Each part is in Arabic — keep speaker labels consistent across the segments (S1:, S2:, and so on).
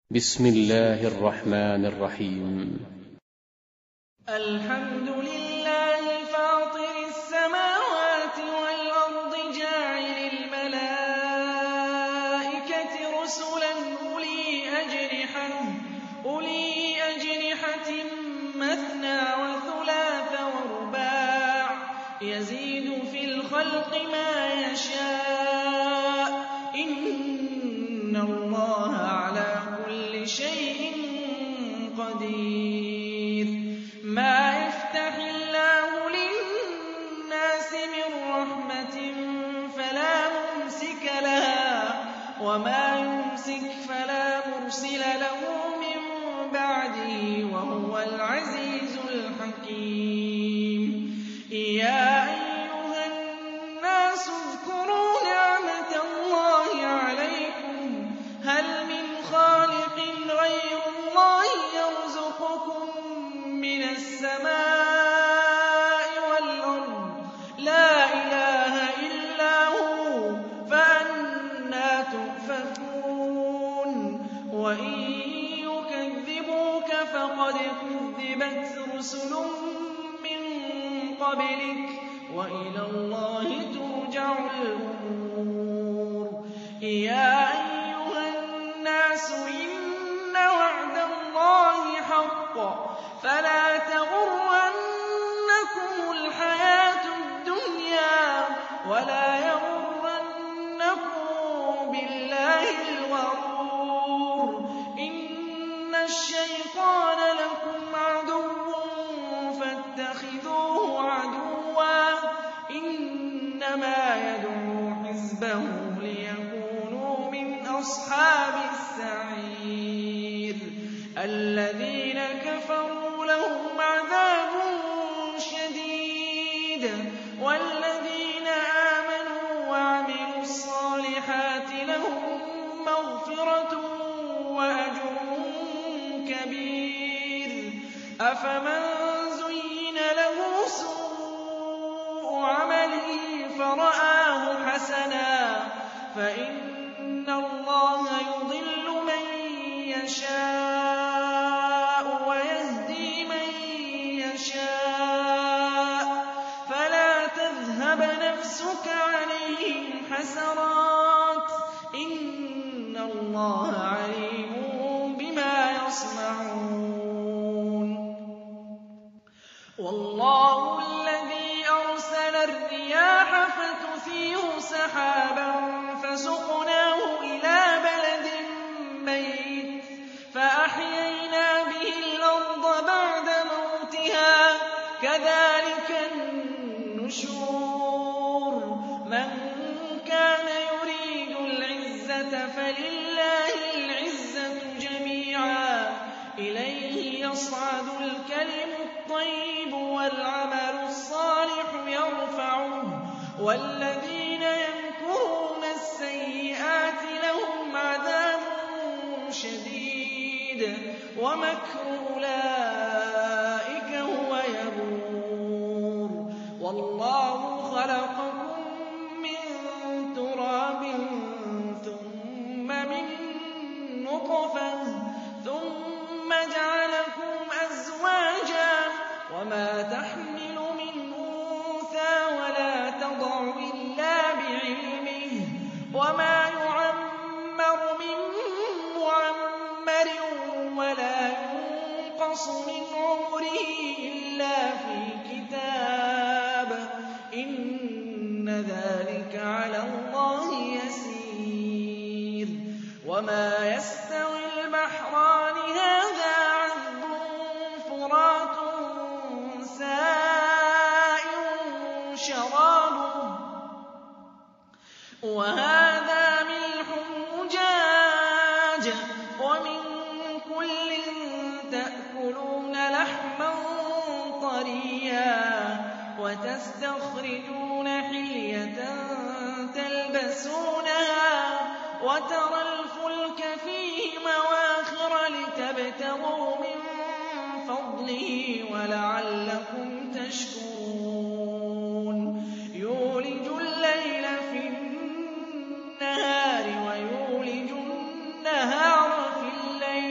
S1: بسم الله الرحمن الرحيم.
S2: الحمد لله فاطر السماوات والأرض جاعل الملائكة رسلا أولي أجنحة مثنى وثلاث ورباع يزيد في الخلق ما يشاء إن الله على كل شيء قدير. ما يفتح الله للناس من رحمة فلا ممسك لها وما يمسك فلا مرسل له من بعده وهو العزيز الحكيم. يا أيها الناس اذكروا نعمة الله عليكم هل من خالق غير الله يرزقكم من السماء والأرض لا إله إلا هو فأنى تؤفكون. وإن يكذبوك فقد كذبت رسل من قبلك وإلى الله ترجع الأمور. يا أيها الناس إن وعد الله حق فلا تغرنكم الحياة الدنيا ولا يغرنكم بالله الغرور. إن الشيطان لكم عدو فاتخذوه عدوا إنما يدعو حزبه ليكونوا من أصحاب السعير. الذين كفروا لهم عذاب شديد والذين آمنوا وعملوا الصالحات لهم مغفرة وأجر كبير. أفمن زين له سوء عمله فرآه حسنا فإن الله يضل من يشاء ويهدي من يشاء فلا تذهب نفسك عليهم حسرات إن الله عليم بما يصنعون. والله الذي أرسل الرياح فتثير سحابا فسقناه إلى بلد ميت فأحيينا به الأرض بعد موتها كذلك النشور. من كان يريد العزة فلله العزة جميعا إليه يصعد الكلم الطيب والعمل الصالح يرفعه والذين يمكرون السيئات لهم عذاب شديد ومكر أولئك هو يبور. والله خلقكم من تراب ثم من نطفة ثم جعلكم أزواجا وما تحمل من أنثى ولا تضع إلا بعلمه وما يعمر من معمر ولا ينقص من عمره إلا في كتاب إن ذلك على الله يسير. وما يستوي البحران هذا عذب فرات سائغ شرابه وهذا ملح أجاج ومن كل تأكلون لحما طريا وتستخرجون حلية تلبسونها وترى الفلك فيه مواخر لتبتغوا من فضله ولعلكم تشكرون. يولج الليل في النهار ويولج النهار في الليل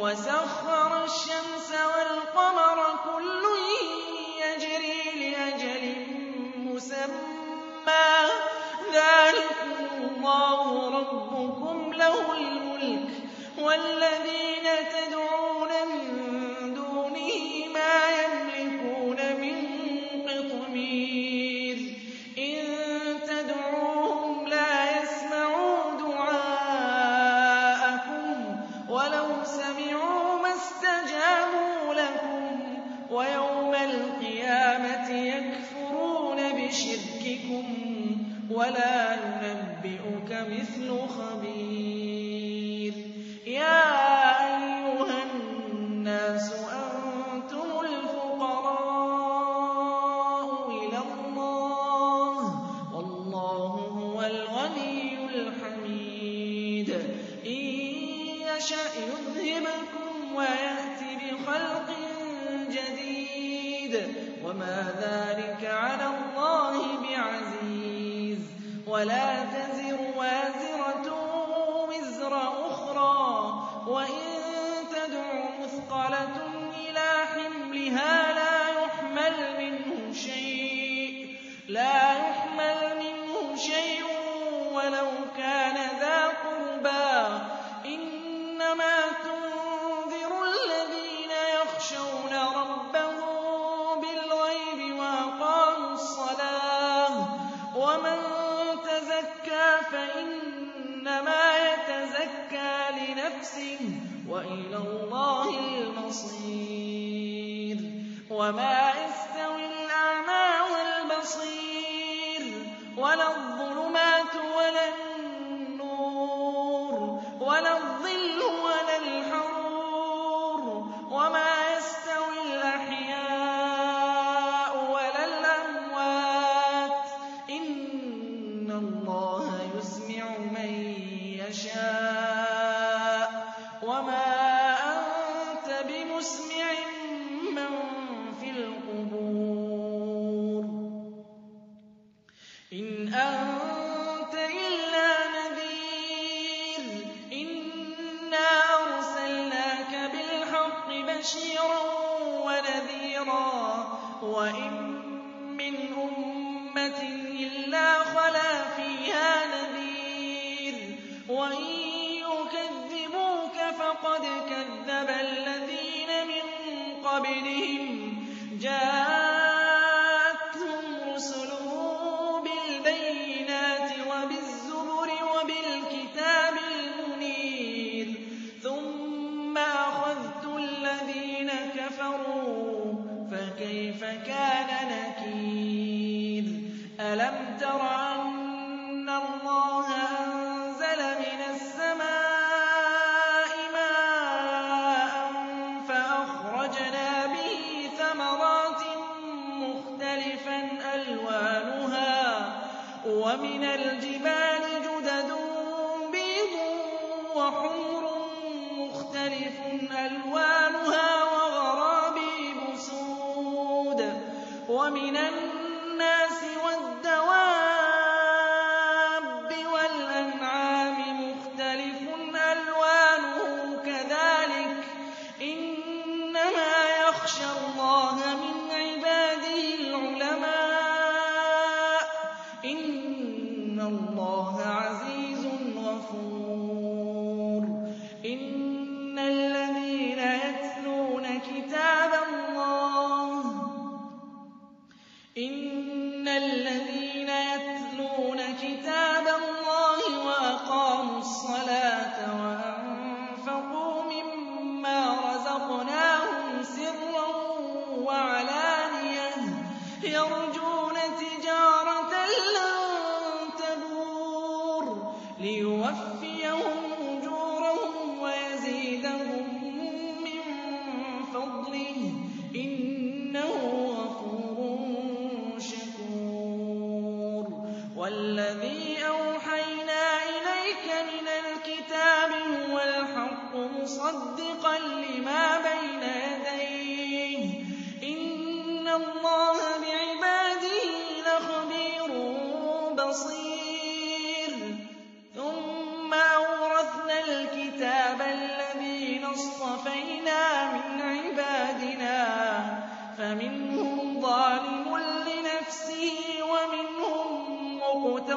S2: وَسَخَّرَ الشَّمْسَ وَالْقَمَرَ كُلٌّ يَجْرِي لِأَجَلٍ مُّسَمًّى ۚ ذَٰلِكُمُ اللَّهُ رَبُّكُمْ لَهُ الْمُلْكُ ۚ وَالَّذِينَ تَدْعُونَ مِن دُونِهِ مَا يَمْلِكُونَ مِن قِطْمِيرٍ إِن تَدْعُوهُمْ لَا يَسْمَعُوا دُعَاءَكُمْ وَلَوْ سَمِعُوا مَا اسْتَجَابُوا لَكُمْ ۖ وَيَوْمَ الْقِيَامَةِ يَكْفُرُونَ بِشِرْكِكُمْ ۚ وَلَا يُنَبِّئُكَ مِثْلُ خَبِيرٍ يَا أَيُّهَا النَّاسُ أَنتُمُ الْفُقَرَاءُ إِلَى اللَّهِ ۖ وَاللَّهُ هُوَ الْغَنِيُّ الْحَمِيدُ إِن يَشَأْ يُذْهِبْكُمْ وَيَأْتِ بِخَلْقٍ جَدِيدٍ ۚ وَمَا ذَٰلِكَ عَلَى اللَّهِ بِعَزِيزٍ وَلَا تَزِرُ وَازِرَةٌ وِزْرَ أُخْرَىٰ ۚ وَإِن تَدْعُ مُثْقَلَةٌ إِلَىٰ حِمْلِهَا لَا يُحْمَلْ مِنْهُ شَيْءٌ وَلَوْ كَانَ ذَا قُرْبَىٰ ۗ إِنَّمَا تُنذِرُ الَّذِينَ يَخْشَوْنَ رَبَّهُم بِالْغَيْبِ وَأَقَامُوا الصَّلَاةَ ۚ وَمَن تَزَكَّىٰ فَإِنَّمَا يَتَزَكَّىٰ لِنَفْسِهِ ۚ وَإِلَى اللَّهِ الْمَصِيرُ وَمَا يَسْتَوِي الْأَعْمَىٰ وَالْبَصِيرُ وَلَا الظُّلُمَاتُ وَلَا النُّورُ وَلَا الظِّلُّ وَلَا الْحَرُورُ وَمَا يَسْتَوِي الْأَحْيَاءُ وَلَا الْأَمْوَاتُ ۚ إِنَّ اللَّهَ يُسْمِعُ مَن يَشَاءُ ۖ وَمَا أَنتَ بِمُسْمِعٍ مَّن فِي الْقُبُورِ إِنْ أَنتَ إِلَّا نَذِيرٌ إِنَّا أَرْسَلْنَاكَ بِالْحَقِّ بَشِيرًا وَنَذِيرًا ۚ وَإِن مِّنْ أُمَّةٍ إِلَّا خَلَا فِيهَا نَذِيرٌ ۚ وَإِن يُكَذِّبُوكَ فَقَدْ كَذَّبَ الَّذِينَ مِن قَبْلِهِمْ جَاءَتْهُمْ رُسُلُهُم بِالْبَيِّنَاتِ وَبِالزُّبُرِ وَبِالْكِتَابِ الْمُنِيرِ ثُمَّ أَخَذْتُ الَّذِينَ كَفَرُوا فَكَيْفَ كَانَ نَكِيرِ أَلَمْ تَرَ أَنَّ اللَّهَ أَنزَلَ مِنَ السَّمَاءِ مَاءً فَأَخْرَجْنَا بِهِ ثَمَرَاتٍ مُّخْتَلِفًا أَلْوَانُهَا ۚ وَمِنَ الْجِبَالِ جُدَدٌ بِيضٌ وَحُمْرٌ مُّخْتَلِفٌ أَلْوَانُهَا وَغَرَابِيبُ سُودٌ ۗ وَمِنَ النَّاسِ وَالدَّوَابِّ وَالْأَنْعَامِ مُخْتَلِفٌ أَلْوَانُهُ كَذَٰلِكَ ۗ إِنَّمَا يَخْشَى اللَّهَ مِنْ عِبَادِهِ الْعُلَمَاءُ ۗ إِنَّ اللَّهَ عَزِيزٌ غَفُورٌ إِنَّ الَّذِينَ يَتْلُونَ كِتَابَ اللَّهِ وَأَقَامُوا الصَّلَاةَ وَأَنفَقُوا مِمَّا رَزَقْنَاهُمْ سِرًّا وَعَلَانِيَةً يَرْجُونَ تِجَارَةً لَّن تَبُورَ لِيُوَفِّيَهُمْ أُجُورَهُمْ وَيَزِيدَهُم مِّن فَضْلِهِ ۚ إِنَّهُ غَفُورٌ شَكُورٌ وَالَّذِي أَوْحَيْنَا إِلَيْكَ مِنَ الْكِتَابِ هُوَ الْحَقُّ مُصَدِّقًا لِّمَا بَيْنَ يَدَيْهِ ۗ إِنَّ اللَّهَ بِعِبَادِهِ لَخَبِيرٌ بَصِيرٌ ثُمَّ أَوْرَثْنَا الْكِتَابَ الَّذِينَ اصْطَفَيْنَا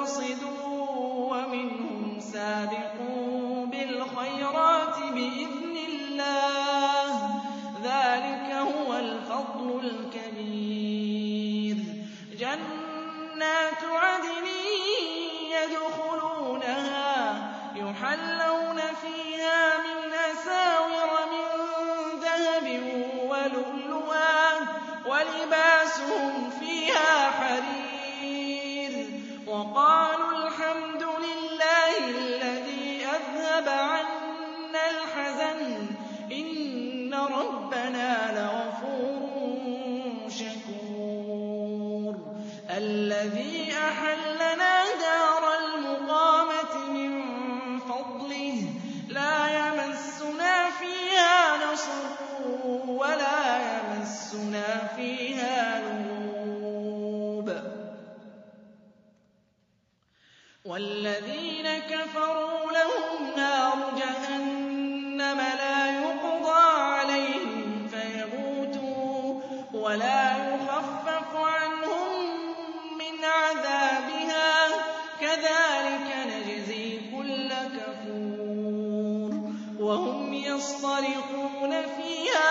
S2: مُقْتَصِدٌ وَمِنْهُمْ سَابِقٌ بِالْخَيْرَاتِ بِإِذْنِ اللَّهِ ۚ ذَٰلِكَ هُوَ الْفَضْلُ الْكَبِيرُ. جَنَّاتُ عَدْنٍ يَدْخُلُونَهَا يُحَلَّوْنَ فِيهَا مِنْ أَسَاوِرَ مِن ذَهَبٍ وَلُؤْلُؤًا وَلِبَاسُهُمْ فِيهَا حَرِيرٌ. وَقَالُوا الْحَمْدُ لِلَّهِ الَّذِي أَذْهَبَ عَنَّا الْحَزَنَ إِنَّ رَبَّنَا لَغَفُورٌ شَكُورٌ. الَّذِي أَحَلَّنَا دَارَ الْمُقَامَةِ مِن فَضْلِهِ لَا يَمَسُّنَا فِيهَا نَصَبٌ وَلَا يَمَسُّنَا فِيهَا لُغُوبٌ. وَالَّذِينَ كَفَرُوا لَهُمْ نَارُ جَهَنَّمَ لَا يُقْضَىٰ عَلَيْهِمْ فَيَمُوتُوا وَلَا يُخَفَّفُ عَنْهُم مِّنْ عَذَابِهَا ۚ كَذَٰلِكَ نَجْزِي كُلَّ كَفُورٍ. وَهُمْ يَصْطَرِخُونَ فِيهَا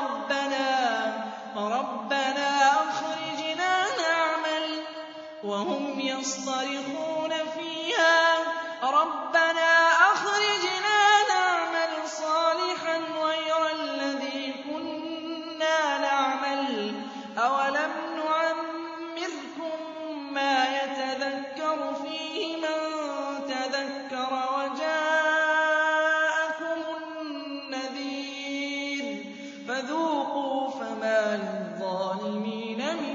S2: رَبَّنَا أَخْرِجْنَا نَعْمَلْ صَالِحًا غَيْرَ الَّذِي كُنَّا نَعْمَلُ ۚ أَوَلَمْ نُعَمِّرْكُم مَّا يَتَذَكَّرُ فِيهِ مَن تَذَكَّرَ وَجَاءَكُمُ النَّذِيرُ ۖ فَذُوقُوا فَمَا لِلظَّالِمِينَ مِن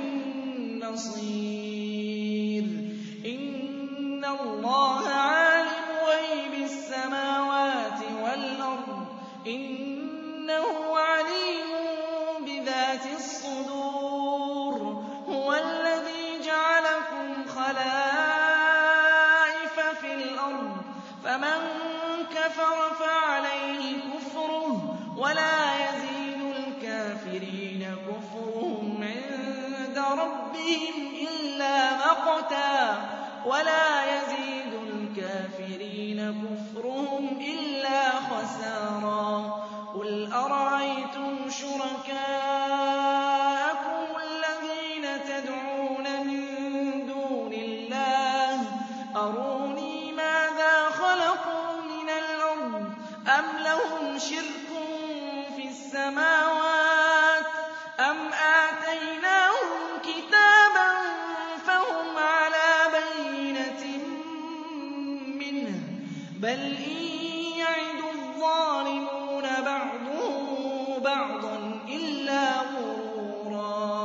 S2: نَّصِيرٍ. إِنَّ اللَّهَ عَالِمُ غَيْبِ السَّمَاوَاتِ وَالْأَرْضِ ۚ إِنَّهُ عَلِيمٌ بِذَاتِ الصُّدُورِ. هُوَ الَّذِي جَعَلَكُمْ خَلَائِفَ فِي الْأَرْضِ ۚ فَمَن كَفَرَ فَعَلَيْهِ كُفْرُهُ ۖ وَلَا يَزِيدُ الْكَافِرِينَ كُفْرُهُمْ عِندَ رَبِّهِمْ إِلَّا مَقْتًا ۖ وَلَا يَزِيدُ الْكَافِرِينَ كُفْرُهُمْ إِلَّا خَسَارًا. قُلْ أَرَأَيْتُمْ شُرَكَاءَكُمُ الَّذِينَ تَدْعُونَ مِن دُونِ اللَّهِ أَرُونِي مَاذَا خَلَقُوا مِنَ الْأَرْضِ أَمْ لَهُمْ شِرْكٌ فِي السَّمَاوَاتِ أَمْ آتَيْنَاهُمْ كِتَابًا فَهُمْ عَلَىٰ بَيِّنَةٍ مِّنْهُ ۚ بَلْ إِن يَعِدُ الظَّالِمُونَ بَعْضُهُم بَعْضًا إِلَّا غُرُورًا.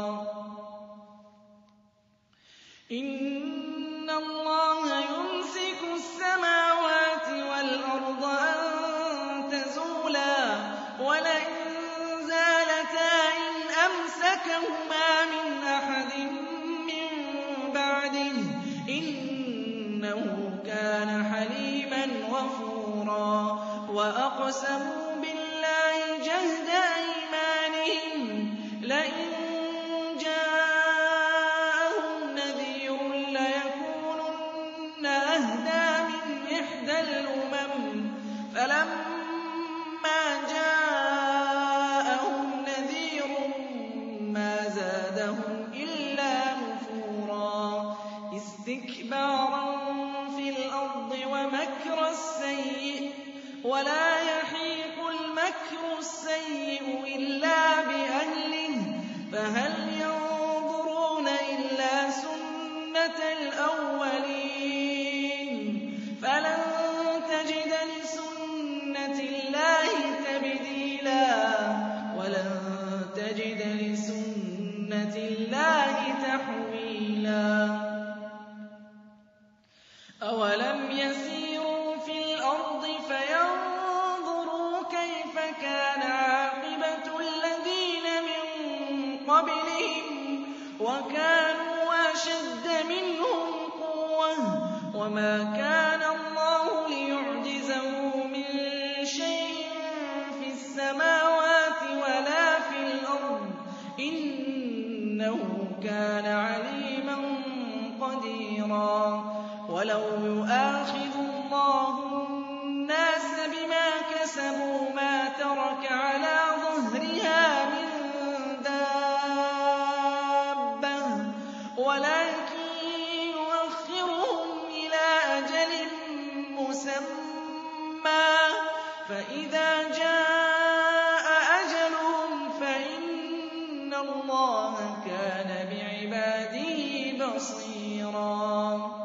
S2: إِنَّ اللَّهَ يُمْسِكُ السَّمَاوَاتِ وَالْأَرْضَ أَن تَزُولَا وَلَئِن زَالَتَا إِنْ أَمْسَكَهُمَا مِنْ أَحَدٍ مِّن بَعْدِهِ ۚ إِنَّهُ كَانَ حَلِيمًا غَفُورًا. وَأَقْسَمُوا بِاللَّهِ جَهْدَ أَيْمَانِهِمْ لَئِن جَاءَهُمْ نَذِيرٌ لَّيَكُونُنَّ أَهْدَىٰ مِنْ إِحْدَى الْأُمَمِ ۖ فَلَمَّا جَاءَهُمْ نَذِيرٌ مَّا زَادَهُمْ إِلَّا نُفُورًا. اسْتِكْبَارًا فِي الْأَرْضِ وَمَكْرَ السَّيِّئِ ۚ وَلَا يَحِيقُ الْمَكْرُ السَّيِّئُ إِلَّا بِأَهْلِهِ ۚ فَهَلْ يَنظُرُونَ إِلَّا سُنَّتَ الْأَوَّلِينَ فَلَن تَجِدَ لِسُنَّةِ اللَّهِ تَبْدِيلًا وَلَن تَجِدَ لِسُنَّةِ اللَّهِ تَحْوِيلًا. أَوَلَمْ يَسِيرُوا فِي الْأَرْضِ فَيَنظُرُوا كَيْفَ كَانَ عَاقِبَةُ الَّذِينَ مِن قَبْلِهِمْ وَكَانُوا أَشَدَّ مِنْهُمْ قُوَّةً ۚ وَمَا كَانَ اللَّهُ لِيُعْجِزَهُ مِن شَيْءٍ فِي السَّمَاوَاتِ وَلَا فِي الْأَرْضِ ۚ إِنَّهُ كَانَ عَلِيمًا قَدِيرًا. وَلَوْ يُؤَاخِذُ اللَّهُ النَّاسَ بِمَا كَسَبُوا مَا تَرَكَ عَلَىٰ ظُهْرِهَا مِن دَابَّةٍ وَلَٰكِن يُؤَخِّرُهُمْ إِلَىٰ أَجَلٍ مُّسَمًّى ۖ فَإِذَا جَاءَ أَجَلُهُمْ فَإِنَّ اللَّهَ كَانَ بِعِبَادِهِ بَصِيرًا